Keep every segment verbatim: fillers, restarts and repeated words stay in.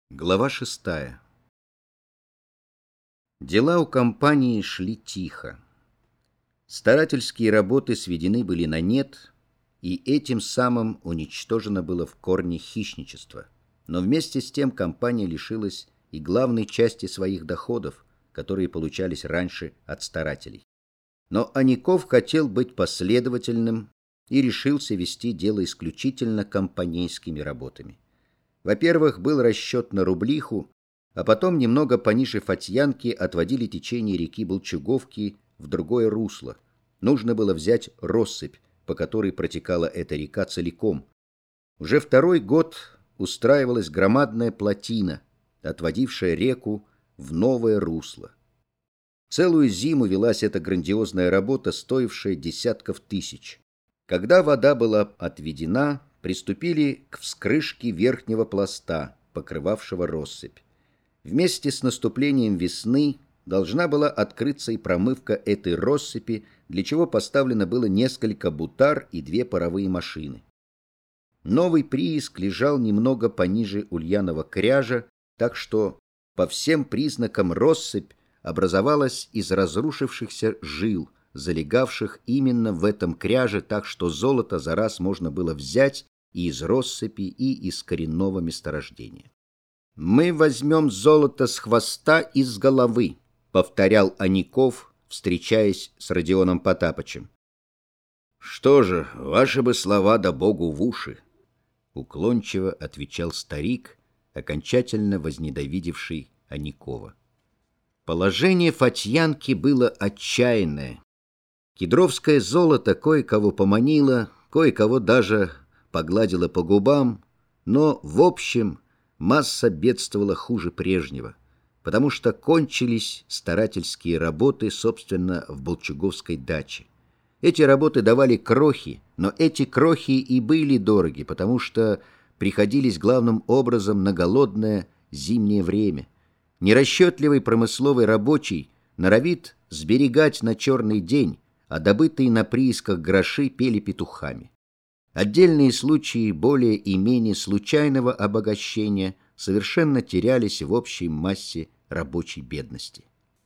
Глава шестая. Дела у компании шли тихо. Старательские работы сведены были на нет, и этим самым уничтожено было в корне хищничество. Но вместе с тем компания лишилась и главной части своих доходов, которые получались раньше от старателей. Но Аников хотел быть последовательным и решился вести дело исключительно компанейскими работами. Во-первых, был расчет на рублиху, а потом немного пониже Фатьянки отводили течение реки Болчуговки в другое русло. Нужно было взять россыпь, по которой протекала эта река целиком. Уже второй год устраивалась громадная плотина, отводившая реку в новое русло. Целую зиму велась эта грандиозная работа, стоившая десятков тысяч. Когда вода была отведена, приступили к вскрышке верхнего пласта, покрывавшего россыпь. Вместе с наступлением весны должна была открыться и промывка этой россыпи, для чего поставлено было несколько бутар и две паровые машины. Новый прииск лежал немного пониже Ульянова кряжа, так что по всем признакам россыпь образовалась из разрушившихся жил, залегавших именно в этом кряже, так что золото за раз можно было взять и из россыпи, и из коренного месторождения. «Мы возьмем золото с хвоста и с головы», — повторял Аников, встречаясь с Родионом Потапычем. «Что же, ваши бы слова да Богу в уши», — уклончиво отвечал старик, окончательно возненавидевший Аникова. Положение Фатьянки было отчаянное. Кедровское золото кое-кого поманило, кое-кого даже погладило по губам, но, в общем, масса бедствовала хуже прежнего, потому что кончились старательские работы, собственно, в Болчуговской даче. Эти работы давали крохи, но эти крохи и были дороги, потому что приходились главным образом на голодное зимнее время. Нерасчетливый промысловый рабочий норовит сберегать на черный день, а добытые на приисках гроши пели петухами. Отдельные случаи более и менее случайного обогащения совершенно терялись в общей массе рабочей бедности.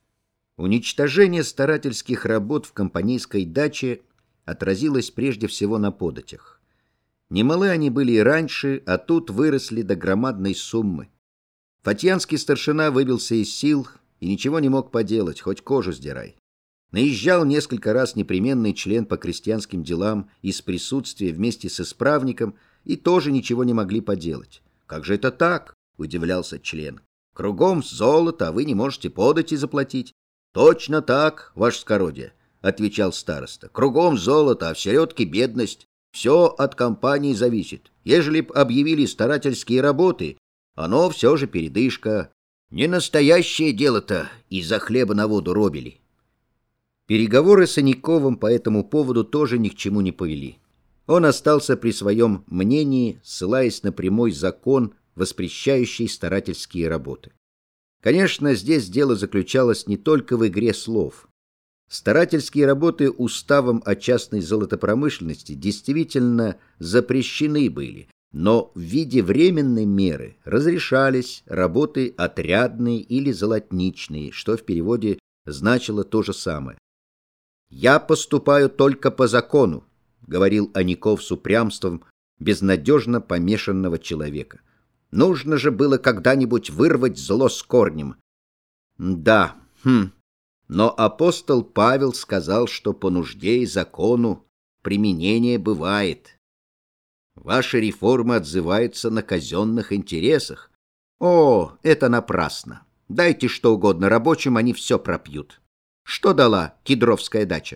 Уничтожение старательских работ в компанейской даче отразилось прежде всего на податях. Немалы они были и раньше, а тут выросли до громадной суммы. Фатьянский старшина выбился из сил и ничего не мог поделать, хоть кожу сдирай. Наезжал несколько раз непременный член по крестьянским делам из присутствия вместе с исправником, и тоже ничего не могли поделать. «Как же это так?» — удивлялся член. «Кругом золото, а вы не можете подати заплатить». «Точно так, ваше скородие», — отвечал староста. «Кругом золото, а в середке бедность. Все от компании зависит. Ежели б объявили старательские работы, оно все же передышка. Не настоящее дело-то из-за хлеба на воду робили». Переговоры с Аниковым по этому поводу тоже ни к чему не повели. Он остался при своем мнении, ссылаясь на прямой закон, воспрещающий старательские работы. Конечно, здесь дело заключалось не только в игре слов. Старательские работы уставом о частной золотопромышленности действительно запрещены были, но в виде временной меры разрешались работы отрядные или золотничные, что в переводе значило то же самое. «Я поступаю только по закону», — говорил Аников с упрямством безнадежно помешанного человека. «Нужно же было когда-нибудь вырвать зло с корнем». «Да, хм, но апостол Павел сказал, что по нужде и закону применение бывает. Ваша реформа отзывается на казенных интересах. О, это напрасно. Дайте что угодно рабочим, они все пропьют. Что дала Кедровская дача?»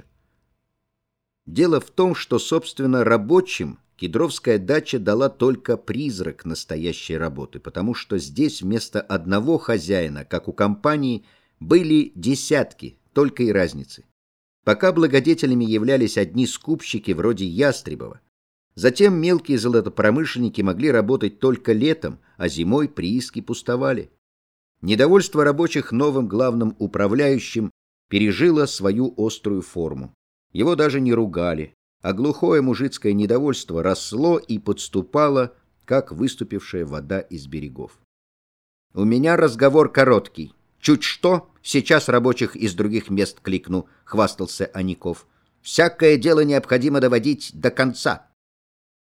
Дело в том, что, собственно, рабочим Кедровская дача дала только призрак настоящей работы, потому что здесь вместо одного хозяина, как у компании, были десятки, только и разницы. Пока благодетелями являлись одни скупщики вроде Ястребова. Затем мелкие золотопромышленники могли работать только летом, а зимой прииски пустовали. Недовольство рабочих новым главным управляющим пережило свою острую форму. Его даже не ругали, а глухое мужицкое недовольство росло и подступало, как выступившая вода из берегов. У меня разговор короткий. Чуть что, сейчас рабочих из других мест кликну, хвастался Аников. Всякое дело необходимо доводить до конца.